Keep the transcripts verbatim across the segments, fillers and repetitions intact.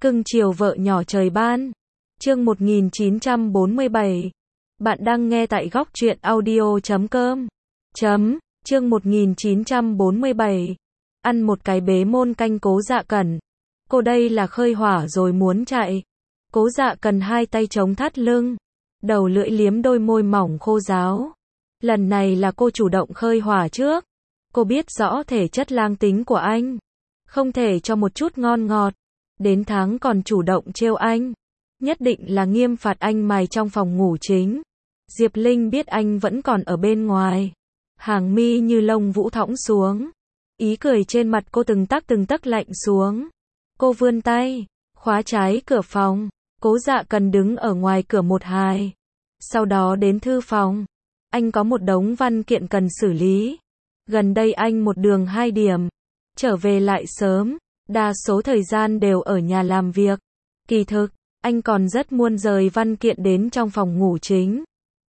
Cưng chiều vợ nhỏ trời ban. Chương một nghìn chín trăm bốn mươi bảy. Bạn đang nghe tại góc truyện audio chấm com. Chấm, chương một nghìn chín trăm bốn mươi bảy. Ăn một cái bế môn canh Cố Dạ Cẩn. Cô đây là khơi hỏa rồi muốn chạy. Cố Dạ Cần hai tay chống thắt lưng, đầu lưỡi liếm đôi môi mỏng khô ráo. Lần này là cô chủ động khơi hỏa trước. Cô biết rõ thể chất lang tính của anh, không thể cho một chút ngon ngọt. Đến tháng còn chủ động trêu anh, nhất định là nghiêm phạt anh mài trong phòng ngủ chính. Diệp Linh biết anh vẫn còn ở bên ngoài, hàng mi như lông vũ thõng xuống, ý cười trên mặt cô từng tắc từng tấc lạnh xuống. Cô vươn tay, khóa trái cửa phòng. Cố Dạ Cần đứng ở ngoài cửa một hai. Sau đó đến thư phòng. Anh có một đống văn kiện cần xử lý. Gần đây anh một đường hai điểm, trở về lại sớm, đa số thời gian đều ở nhà làm việc. Kỳ thực, anh còn rất muốn rời văn kiện đến trong phòng ngủ chính,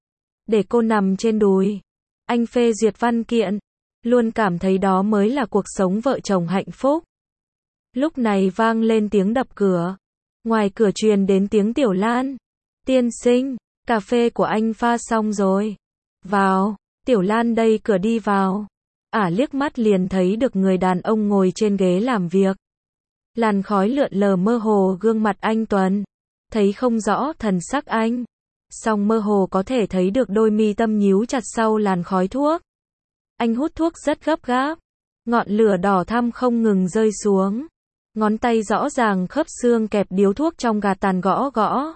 để cô nằm trên đùi. Anh phê duyệt văn kiện, luôn cảm thấy đó mới là cuộc sống vợ chồng hạnh phúc. Lúc này vang lên tiếng đập cửa. Ngoài cửa truyền đến tiếng Tiểu Lan. Tiên sinh, cà phê của anh pha xong rồi. Vào. Tiểu Lan đẩy cửa đi vào. Ả à, liếc mắt liền thấy được người đàn ông ngồi trên ghế làm việc. Làn khói lượn lờ mơ hồ gương mặt anh tuấn, thấy không rõ thần sắc anh, song mơ hồ có thể thấy được đôi mi tâm nhíu chặt sau làn khói thuốc. Anh hút thuốc rất gấp gáp, ngọn lửa đỏ thắm không ngừng rơi xuống, ngón tay rõ ràng khớp xương kẹp điếu thuốc trong gạt tàn gõ gõ.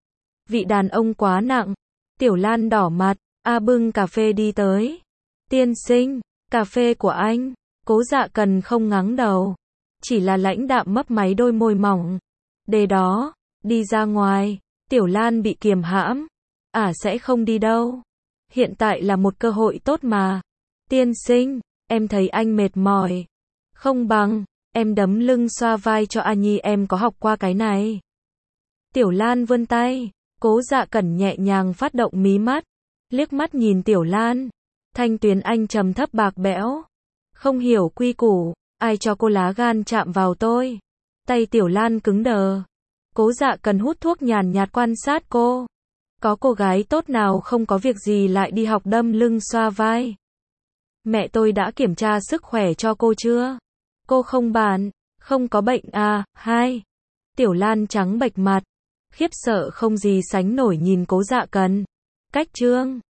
Vị đàn ông quá nặng. Tiểu Lan đỏ mặt. A bưng cà phê đi tới. Tiên sinh, cà phê của anh. Cố Dạ Cần không ngắng đầu, chỉ là lãnh đạm mấp máy đôi môi mỏng. Để đó, đi ra ngoài. Tiểu Lan bị kiềm hãm. Ả à, sẽ không đi đâu. Hiện tại là một cơ hội tốt mà. Tiên sinh, em thấy anh mệt mỏi. Không bằng, em đấm lưng xoa vai cho A Nhi, em có học qua cái này. Tiểu Lan vươn tay. Cố Dạ Cẩn nhẹ nhàng phát động mí mắt, liếc mắt nhìn Tiểu Lan. Thanh tuyến anh trầm thấp bạc bẽo. Không hiểu quy củ, ai cho cô lá gan chạm vào tôi. Tay Tiểu Lan cứng đờ. Cố Dạ Cần hút thuốc nhàn nhạt quan sát cô. Có cô gái tốt nào không có việc gì lại đi học đâm lưng xoa vai. Mẹ tôi đã kiểm tra sức khỏe cho cô chưa? Cô không bàn, không có bệnh à? Hai. Tiểu Lan trắng bệch mặt, khiếp sợ không gì sánh nổi nhìn Cố Dạ Cần. Cách trương,